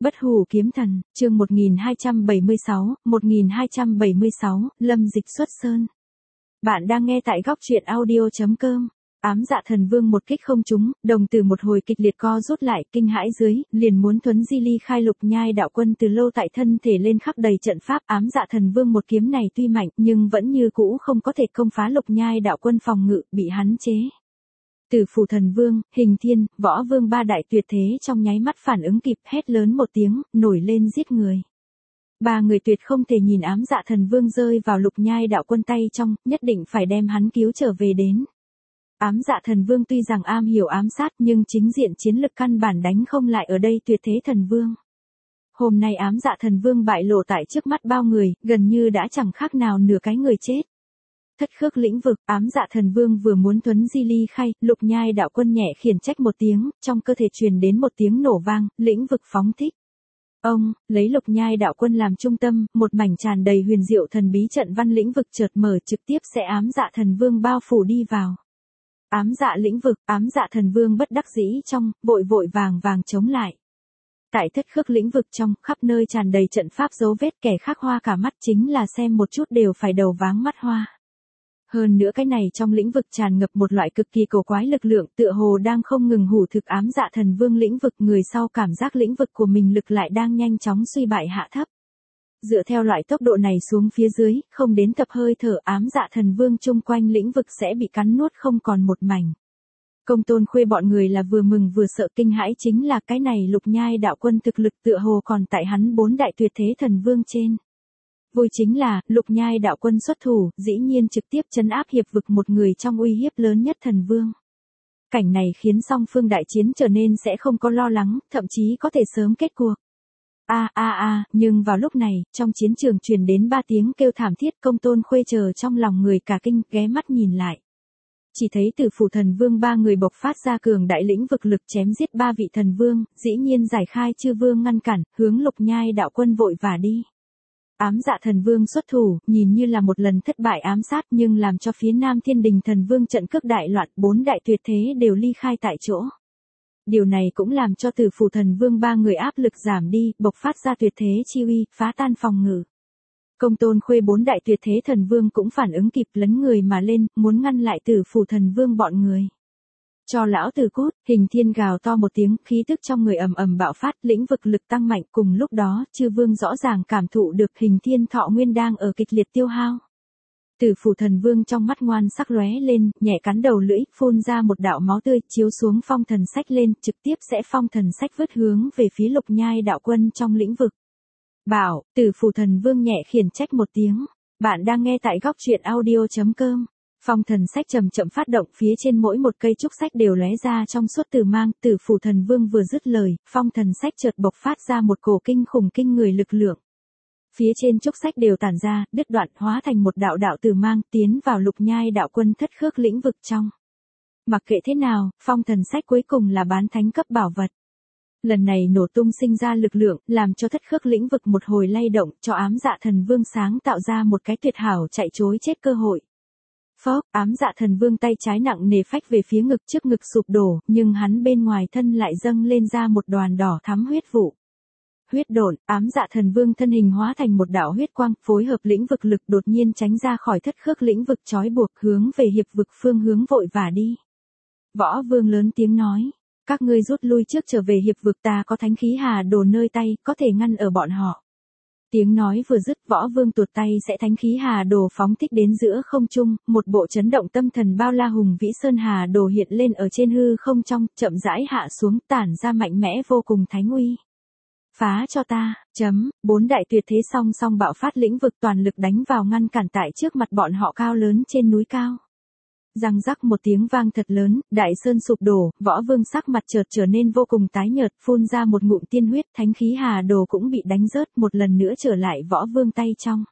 Bất hủ kiếm thần, chương 1276, Lâm Dịch xuất sơn. Bạn đang nghe tại góc truyện audio.com. Ám Dạ Thần Vương một kích không trúng, đồng tử một hồi kịch liệt co rút lại, kinh hãi dưới, liền muốn thuấn di ly khai Lục Nhai đạo quân từ lâu tại thân thể lên khắp đầy trận pháp. Ám Dạ Thần Vương một kiếm này tuy mạnh, nhưng vẫn như cũ không có thể công phá Lục Nhai đạo quân phòng ngự, bị hắn chế. Tử Phủ Thần Vương, Hình Thiên, Võ Vương ba đại tuyệt thế trong nháy mắt phản ứng kịp, hét lớn một tiếng, nổi lên giết người. Ba người tuyệt không thể nhìn Ám Dạ Thần Vương rơi vào Lục Nhai đạo quân tay trong, nhất định phải đem hắn cứu trở về đến. Ám Dạ Thần Vương tuy rằng am hiểu ám sát, nhưng chính diện chiến lực căn bản đánh không lại ở đây tuyệt thế thần vương. Hôm nay Ám Dạ Thần Vương bại lộ tại trước mắt bao người, gần như đã chẳng khác nào nửa cái người chết. Thất khước lĩnh vực, Ám Dạ Thần Vương vừa muốn thuấn di ly khai, Lục Nhai đạo quân nhẹ khiển trách một tiếng, trong cơ thể truyền đến một tiếng nổ vang, lĩnh vực phóng thích. Ông, lấy Lục Nhai đạo quân làm trung tâm, một mảnh tràn đầy huyền diệu thần bí trận văn lĩnh vực chợt mở, trực tiếp sẽ Ám Dạ Thần Vương bao phủ đi vào. Ám dạ lĩnh vực, Ám Dạ Thần Vương bất đắc dĩ trong, vội vàng chống lại. Tại thất khước lĩnh vực trong, khắp nơi tràn đầy trận pháp dấu vết, kẻ khác hoa cả mắt, chính là xem một chút đều phải đầu váng mắt hoa. Hơn nữa cái này trong lĩnh vực tràn ngập một loại cực kỳ cổ quái lực lượng, tựa hồ đang không ngừng hủ thực Ám Dạ Thần Vương lĩnh vực, người sau cảm giác lĩnh vực của mình lực lại đang nhanh chóng suy bại hạ thấp. Dựa theo loại tốc độ này xuống phía dưới, không đến tập hơi thở, Ám Dạ Thần Vương chung quanh lĩnh vực sẽ bị cắn nuốt không còn một mảnh. Công Tôn Khuê bọn người là vừa mừng vừa sợ, kinh hãi chính là cái này Lục Nhai đạo quân thực lực tựa hồ còn tại hắn bốn đại tuyệt thế thần vương trên. Vui chính là, Lục Nhai đạo quân xuất thủ, dĩ nhiên trực tiếp trấn áp hiệp vực một người trong uy hiếp lớn nhất thần vương. Cảnh này khiến song phương đại chiến trở nên sẽ không có lo lắng, thậm chí có thể sớm kết cuộc. Nhưng vào lúc này, trong chiến trường truyền đến ba tiếng kêu thảm thiết, Công Tôn Khuê chờ trong lòng người cả kinh, ghé mắt nhìn lại. Chỉ thấy Tử Phủ Thần Vương ba người bộc phát ra cường đại lĩnh vực lực chém giết ba vị thần vương, dĩ nhiên giải khai chư vương ngăn cản, hướng Lục Nhai đạo quân vội vã đi. Ám Dạ Thần Vương xuất thủ, nhìn như là một lần thất bại ám sát, nhưng làm cho phía Nam Thiên Đình Thần Vương trận cước đại loạn, bốn đại tuyệt thế đều ly khai tại chỗ. Điều này cũng làm cho Tử Phủ Thần Vương ba người áp lực giảm đi, bộc phát ra tuyệt thế chi uy, phá tan phòng ngự. Công Tôn Khuê bốn đại tuyệt thế thần vương cũng phản ứng kịp, lấn người mà lên, muốn ngăn lại Tử Phủ Thần Vương bọn người. Cho lão tử cút, Hình Thiên gào to một tiếng, khí tức trong người ầm ầm bạo phát, lĩnh vực lực tăng mạnh, cùng lúc đó, chư vương rõ ràng cảm thụ được Hình Thiên thọ nguyên đang ở kịch liệt tiêu hao. Tử Phủ Thần Vương trong mắt ngoan sắc lóe lên, nhẹ cắn đầu lưỡi, phun ra một đạo máu tươi, chiếu xuống phong thần sách lên, trực tiếp sẽ phong thần sách vứt hướng về phía Lục Nhai đạo quân trong lĩnh vực. Bảo, Tử Phủ Thần Vương nhẹ khiển trách một tiếng. Bạn đang nghe tại góc truyện audio.com. Phong thần sách chậm chậm phát động, phía trên mỗi một cây trúc sách đều lóe ra trong suốt tử mang. Tử Phủ Thần Vương vừa dứt lời, phong thần sách chợt bộc phát ra một cổ kinh khủng kinh người lực lượng. Phía trên trúc sách đều tản ra, đứt đoạn, hóa thành một đạo đạo tử mang, tiến vào Lục Nhai đạo quân thất khước lĩnh vực trong. Mặc kệ thế nào, phong thần sách cuối cùng là bán thánh cấp bảo vật. Lần này nổ tung sinh ra lực lượng, làm cho thất khước lĩnh vực một hồi lay động, cho Ám Dạ Thần Vương sáng tạo ra một cái tuyệt hảo chạy trối chết cơ hội. Phốc, Ám Dạ Thần Vương tay trái nặng nề phách về phía ngực, trước ngực sụp đổ, nhưng hắn bên ngoài thân lại dâng lên ra một đoàn đỏ thắm huyết vụ. Huyết độn, Ám Dạ Thần Vương thân hình hóa thành một đạo huyết quang, phối hợp lĩnh vực lực đột nhiên tránh ra khỏi thất khước lĩnh vực trói buộc, hướng về hiệp vực phương hướng vội vã đi. Võ Vương lớn tiếng nói, các ngươi rút lui trước, trở về hiệp vực, ta có thánh khí hà đồ nơi tay, có thể ngăn ở bọn họ. Tiếng nói vừa dứt, Võ Vương tuột tay sẽ thánh khí hà đồ phóng thích đến giữa không trung, một bộ chấn động tâm thần bao la hùng vĩ sơn hà đồ hiện lên ở trên hư không trong, chậm rãi hạ xuống, tản ra mạnh mẽ vô cùng thánh uy. Phá cho ta, bốn đại tuyệt thế song song bạo phát lĩnh vực toàn lực đánh vào ngăn cản tại trước mặt bọn họ cao lớn trên núi cao. Răng rắc một tiếng vang thật lớn, đại sơn sụp đổ, Võ Vương sắc mặt chợt trở nên vô cùng tái nhợt, phun ra một ngụm tiên huyết, thánh khí hà đồ cũng bị đánh rớt, một lần nữa trở lại Võ Vương tay trong.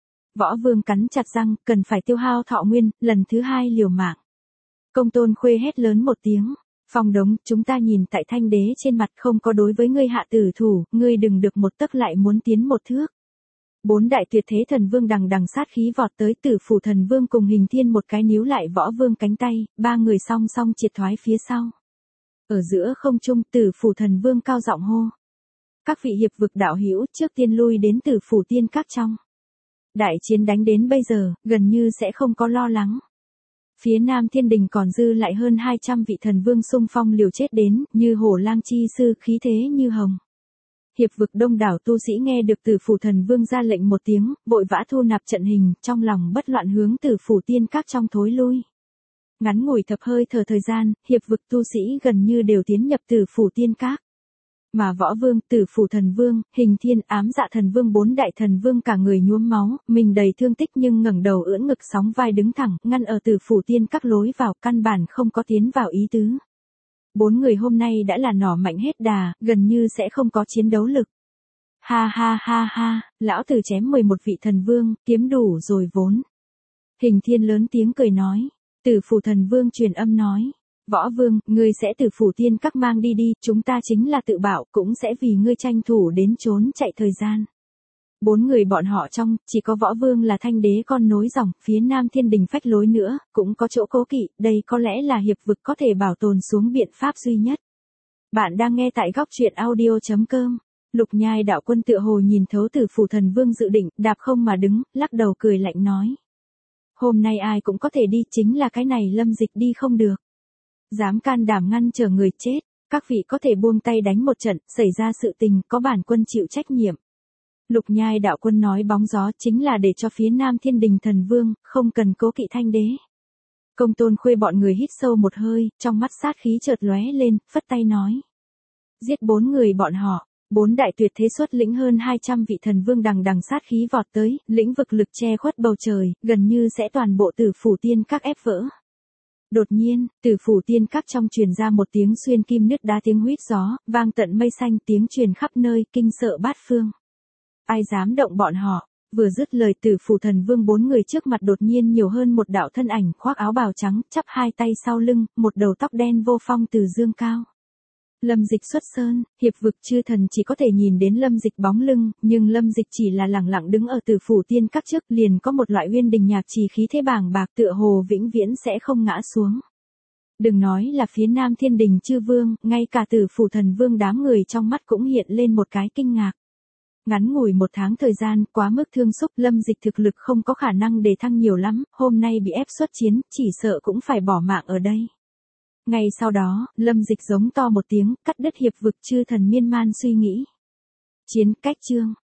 Võ Vương cắn chặt răng, cần phải tiêu hao thọ nguyên, lần thứ hai liều mạng. Công Tôn Khuê hét lớn một tiếng. Phong Đống, chúng ta nhìn tại Thanh Đế trên mặt không có đối với ngươi hạ tử thủ, ngươi đừng được một tấc lại muốn tiến một thước. Bốn đại tuyệt thế thần vương đằng đằng sát khí vọt tới, Tử Phủ Thần Vương cùng Hình Thiên một cái níu lại Võ Vương cánh tay, ba người song song triệt thoái phía sau. Ở giữa không trung, Tử Phủ Thần Vương cao giọng hô. Các vị hiệp vực đạo hữu trước tiên lui đến Tử Phủ Tiên Các trong. Đại chiến đánh đến bây giờ, gần như sẽ không có lo lắng. Phía Nam Thiên Đình còn dư lại hơn 200 vị thần vương xung phong liều chết đến, như hổ lang chi sư khí thế như hồng. Hiệp vực đông đảo tu sĩ nghe được Tử Phủ thần vương ra lệnh một tiếng, vội vã thu nạp trận hình, trong lòng bất loạn hướng Tử Phủ Tiên Các trong thối lui. Ngắn ngủi thập hơi thở thời gian, hiệp vực tu sĩ gần như đều tiến nhập Tử Phủ Tiên Các. Mà Võ Vương, Tử Phủ thần vương, Hình Thiên, Ám Dạ thần vương bốn đại thần vương cả người nhuốm máu, mình đầy thương tích nhưng ngẩng đầu ưỡn ngực sóng vai đứng thẳng, ngăn ở Tử Phủ Tiên Các lối vào, căn bản không có tiến vào ý tứ. Bốn người hôm nay đã là nỏ mạnh hết đà, gần như sẽ không có chiến đấu lực. Ha ha ha ha, lão tử chém 11 vị thần vương, kiếm đủ rồi vốn. Hình Thiên lớn tiếng cười nói. Tử Phủ thần vương truyền âm nói. Võ Vương, ngươi sẽ Tử Phủ Tiên Các mang đi đi, chúng ta chính là tự bảo, cũng sẽ vì ngươi tranh thủ đến trốn chạy thời gian. Bốn người bọn họ trong, chỉ có Võ Vương là thanh đế con nối dòng, phía Nam Thiên Đình phách lối nữa, cũng có chỗ cố kỵ, đây có lẽ là hiệp vực có thể bảo tồn xuống biện pháp duy nhất. Bạn đang nghe tại góc truyện audio.com. Lục Nhai đạo quân tựa hồ nhìn thấu Tử Phủ thần vương dự định, đạp không mà đứng, lắc đầu cười lạnh nói. Hôm nay ai cũng có thể đi, chính là cái này Lâm Dịch đi không được. Dám can đảm ngăn trở người chết, các vị có thể buông tay đánh một trận, xảy ra sự tình, có bản quân chịu trách nhiệm. Lục Nhai đạo quân nói bóng gió chính là để cho phía Nam Thiên Đình thần vương, không cần cố kỵ thanh đế. Công Tôn Khuê bọn người hít sâu một hơi, trong mắt sát khí chợt lóe lên, phất tay nói. Giết bốn người bọn họ, bốn đại tuyệt thế xuất lĩnh hơn 200 vị thần vương đằng đằng sát khí vọt tới, lĩnh vực lực che khuất bầu trời, gần như sẽ toàn bộ Tử Phủ Tiên Các ép vỡ. Đột nhiên, Tử Phủ Tiên Các trong truyền ra một tiếng xuyên kim nứt đá tiếng huýt gió, vang tận mây xanh, tiếng truyền khắp nơi, kinh sợ bát phương. Ai dám động bọn họ? Vừa dứt lời, Tử Phủ thần vương bốn người trước mặt đột nhiên nhiều hơn một đạo thân ảnh, khoác áo bào trắng, chắp hai tay sau lưng, một đầu tóc đen vô phong từ dương cao. Lâm Dịch xuất sơn, hiệp vực chư thần chỉ có thể nhìn đến Lâm Dịch bóng lưng, nhưng Lâm Dịch chỉ là lẳng lặng đứng ở Tử Phủ Tiên Các trước, liền có một loại uyên đình nhạc trì khí thế bàng bạc tựa hồ vĩnh viễn sẽ không ngã xuống. Đừng nói là phía Nam Thiên Đình chư vương, ngay cả Tử Phủ thần vương đám người trong mắt cũng hiện lên một cái kinh ngạc. Ngắn ngủi một tháng thời gian, quá mức thương xúc, Lâm Dịch thực lực không có khả năng đề thăng nhiều lắm, hôm nay bị ép xuất chiến, chỉ sợ cũng phải bỏ mạng ở đây. Ngay sau đó, Lâm Dịch giống to một tiếng, cắt đứt hiệp vực chư thần miên man suy nghĩ. Chiến cách chương,